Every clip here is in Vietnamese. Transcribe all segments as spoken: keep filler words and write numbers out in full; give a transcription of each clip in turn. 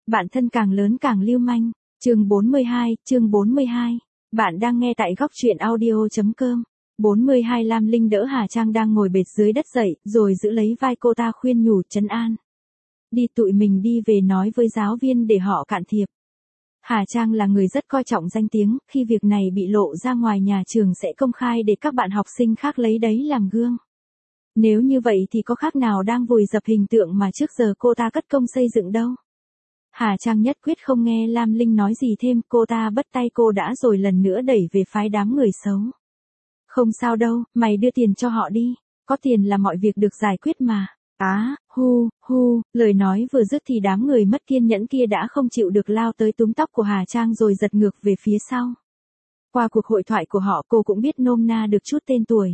Bạn thân càng lớn càng lưu manh. Chương bốn mươi hai, chương bốn mươi hai. Bạn đang nghe tại góc truyện audio.com. bốn mươi hai Lam Linh đỡ Hà Trang đang ngồi bệt dưới đất dậy, rồi giữ lấy vai cô ta khuyên nhủ trấn an. Đi tụi mình đi về nói với giáo viên để họ cạn thiệp. Hà Trang là người rất coi trọng danh tiếng, khi việc này bị lộ ra ngoài nhà trường sẽ công khai để các bạn học sinh khác lấy đấy làm gương. Nếu như vậy thì có khác nào đang vùi dập hình tượng mà trước giờ cô ta cất công xây dựng đâu. Hà Trang nhất quyết không nghe Lam Linh nói gì thêm, cô ta bắt tay cô đã rồi lần nữa đẩy về phái đám người xấu. Không sao đâu, mày đưa tiền cho họ đi, có tiền là mọi việc được giải quyết mà. Á, hu, hu, lời nói vừa dứt thì đám người mất kiên nhẫn kia đã không chịu được lao tới túm tóc của Hà Trang rồi giật ngược về phía sau. Qua cuộc hội thoại của họ cô cũng biết nôm na được chút tên tuổi.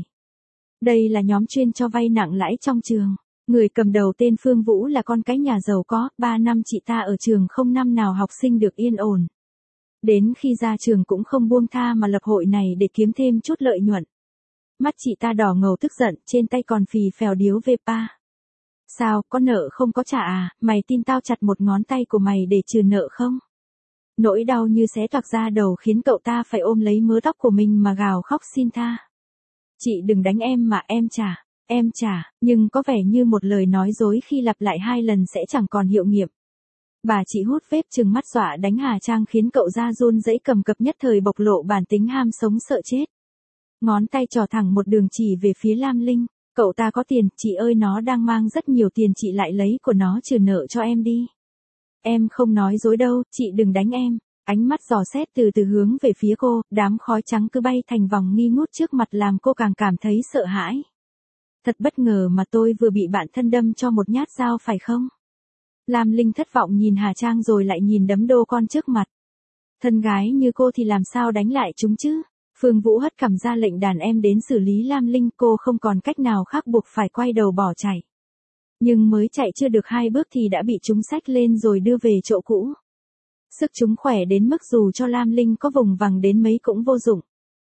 Đây là nhóm chuyên cho vay nặng lãi trong trường. Người cầm đầu tên Phương Vũ là con cái nhà giàu có, ba năm chị ta ở trường không năm nào học sinh được yên ổn. Đến khi ra trường cũng không buông tha mà lập hội này để kiếm thêm chút lợi nhuận. Mắt chị ta đỏ ngầu tức giận, trên tay còn phì phèo điếu vê pa. Sao, có nợ không có trả à, mày tin tao chặt một ngón tay của mày để trừ nợ không? Nỗi đau như xé toạc ra đầu khiến cậu ta phải ôm lấy mớ tóc của mình mà gào khóc xin tha. Chị đừng đánh em mà em trả, em trả, nhưng có vẻ như một lời nói dối khi lặp lại hai lần sẽ chẳng còn hiệu nghiệm. Bà chị hút vép trừng mắt dọa đánh Hà Trang khiến cậu ra run rẩy cầm cập nhất thời bộc lộ bản tính ham sống sợ chết. Ngón tay trỏ thẳng một đường chỉ về phía Lam Linh. Cậu ta có tiền, chị ơi nó đang mang rất nhiều tiền, chị lại lấy của nó trừ nợ cho em đi. Em không nói dối đâu, chị đừng đánh em. Ánh mắt dò xét từ từ hướng về phía cô, đám khói trắng cứ bay thành vòng nghi ngút trước mặt làm cô càng cảm thấy sợ hãi. Thật bất ngờ mà tôi vừa bị bạn thân đâm cho một nhát dao phải không? Lam Linh thất vọng nhìn Hà Trang rồi lại nhìn đấm đô con trước mặt. Thân gái như cô thì làm sao đánh lại chúng chứ? Phương Vũ hất cằm ra lệnh đàn em đến xử lý Lam Linh, cô không còn cách nào khác buộc phải quay đầu bỏ chạy. Nhưng mới chạy chưa được hai bước thì đã bị chúng xách lên rồi đưa về chỗ cũ. Sức chúng khỏe đến mức dù cho Lam Linh có vùng vằng đến mấy cũng vô dụng.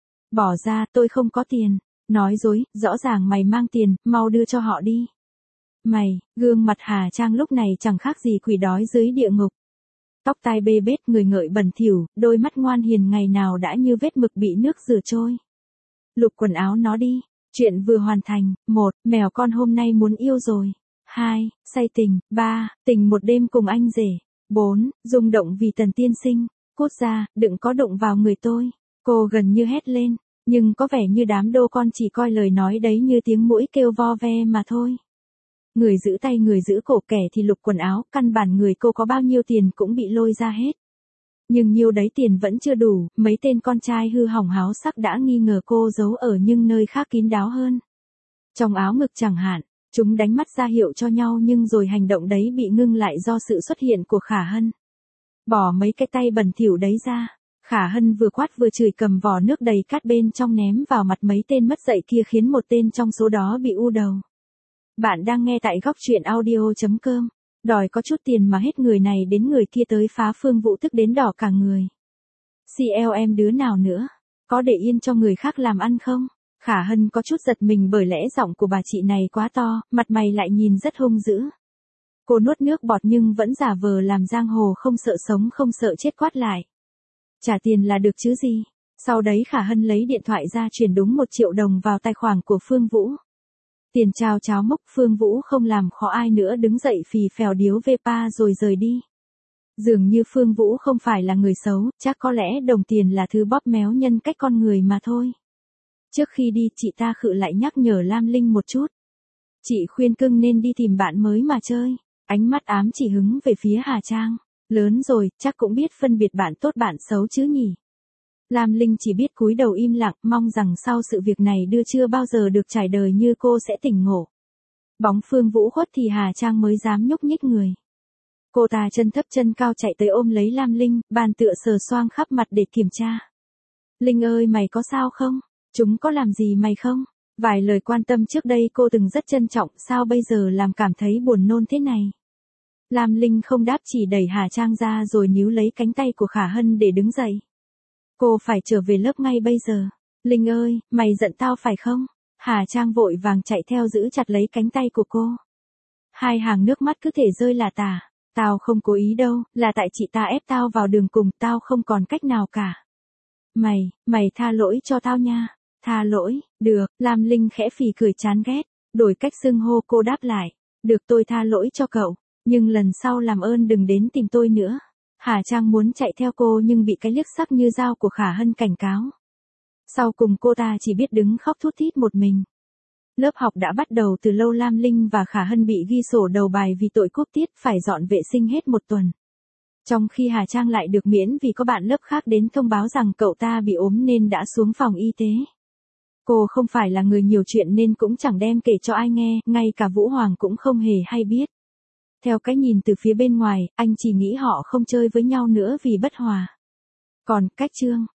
Bỏ ra, tôi không có tiền. Nói dối, rõ ràng mày mang tiền, mau đưa cho họ đi. Mày, gương mặt Hà Trang lúc này chẳng khác gì quỷ đói dưới địa ngục. Tóc tai bê bết, người ngợi bẩn thỉu, đôi mắt ngoan hiền ngày nào đã như vết mực bị nước rửa trôi. Lục quần áo nó đi. Chuyện vừa hoàn thành. Một, mèo con hôm nay muốn yêu rồi. Hai, say tình. Ba, tình một đêm cùng anh rể. Bốn, rung động vì Tần tiên sinh. Cút ra, đừng có đụng vào người tôi. Cô gần như hét lên, nhưng có vẻ như đám đô con chỉ coi lời nói đấy như tiếng muỗi kêu vo ve mà thôi. Người giữ tay người giữ cổ, kẻ thì lục quần áo, căn bản người cô có bao nhiêu tiền cũng bị lôi ra hết. Nhưng nhiêu đấy tiền vẫn chưa đủ, mấy tên con trai hư hỏng háo sắc đã nghi ngờ cô giấu ở những nơi khác kín đáo hơn. Trong áo ngực chẳng hạn, chúng đánh mắt ra hiệu cho nhau nhưng rồi hành động đấy bị ngưng lại do sự xuất hiện của Khả Hân. Bỏ mấy cái tay bẩn thỉu đấy ra. Khả Hân vừa quát vừa chửi, cầm vò nước đầy cát bên trong ném vào mặt mấy tên mất dạy kia khiến một tên trong số đó bị u đầu. Bạn đang nghe tại góc truyện audio.com. Đòi có chút tiền mà hết người này đến người kia tới phá Phương Vũ tức đến đỏ cả người. xê lờ em đứa nào nữa? Có để yên cho người khác làm ăn không? Khả Hân có chút giật mình bởi lẽ giọng của bà chị này quá to, mặt mày lại nhìn rất hung dữ. Cô nuốt nước bọt nhưng vẫn giả vờ làm giang hồ không sợ sống không sợ chết quát lại. Trả tiền là được chứ gì? Sau đấy Khả Hân lấy điện thoại ra chuyển đúng một triệu đồng vào tài khoản của Phương Vũ. Tiền trao cháo mốc, Phương Vũ không làm khó ai nữa đứng dậy phì phèo điếu vê pa rồi rời đi. Dường như Phương Vũ không phải là người xấu, chắc có lẽ đồng tiền là thứ bóp méo nhân cách con người mà thôi. Trước khi đi chị ta khự lại nhắc nhở Lam Linh một chút. Chị khuyên cưng nên đi tìm bạn mới mà chơi. Ánh mắt ám chỉ hứng về phía Hà Trang. Lớn rồi, chắc cũng biết phân biệt bạn tốt bạn xấu chứ nhỉ. Lam Linh chỉ biết cúi đầu im lặng, mong rằng sau sự việc này đưa chưa bao giờ được trải đời như cô sẽ tỉnh ngộ. Bóng Phương Vũ khuất thì Hà Trang mới dám nhúc nhích người. Cô ta chân thấp chân cao chạy tới ôm lấy Lam Linh, bàn tựa sờ soang khắp mặt để kiểm tra. Linh ơi, mày có sao không? Chúng có làm gì mày không? Vài lời quan tâm trước đây cô từng rất trân trọng, sao bây giờ làm cảm thấy buồn nôn thế này? Lam Linh không đáp, chỉ đẩy Hà Trang ra rồi níu lấy cánh tay của Khả Hân để đứng dậy. Cô phải trở về lớp ngay bây giờ. Linh ơi, mày giận tao phải không? Hà Trang vội vàng chạy theo giữ chặt lấy cánh tay của cô. Hai hàng nước mắt cứ thể rơi là tả. Tao không cố ý đâu, là tại chị ta ép tao vào đường cùng, tao không còn cách nào cả. Mày, mày tha lỗi cho tao nha. Tha lỗi, được, Lam Linh khẽ phì cười chán ghét, đổi cách xưng hô cô đáp lại. Được, tôi tha lỗi cho cậu, nhưng lần sau làm ơn đừng đến tìm tôi nữa. Hà Trang muốn chạy theo cô nhưng bị cái liếc sắc như dao của Khả Hân cảnh cáo. Sau cùng cô ta chỉ biết đứng khóc thút thít một mình. Lớp học đã bắt đầu từ lâu. Lam Linh và Khả Hân bị ghi sổ đầu bài vì tội cúp tiết, phải dọn vệ sinh hết một tuần. Trong khi Hà Trang lại được miễn vì có bạn lớp khác đến thông báo rằng cậu ta bị ốm nên đã xuống phòng y tế. Cô không phải là người nhiều chuyện nên cũng chẳng đem kể cho ai nghe, ngay cả Vũ Hoàng cũng không hề hay biết. Theo cái nhìn từ phía bên ngoài, anh chỉ nghĩ họ không chơi với nhau nữa vì bất hòa. Còn cách Trương,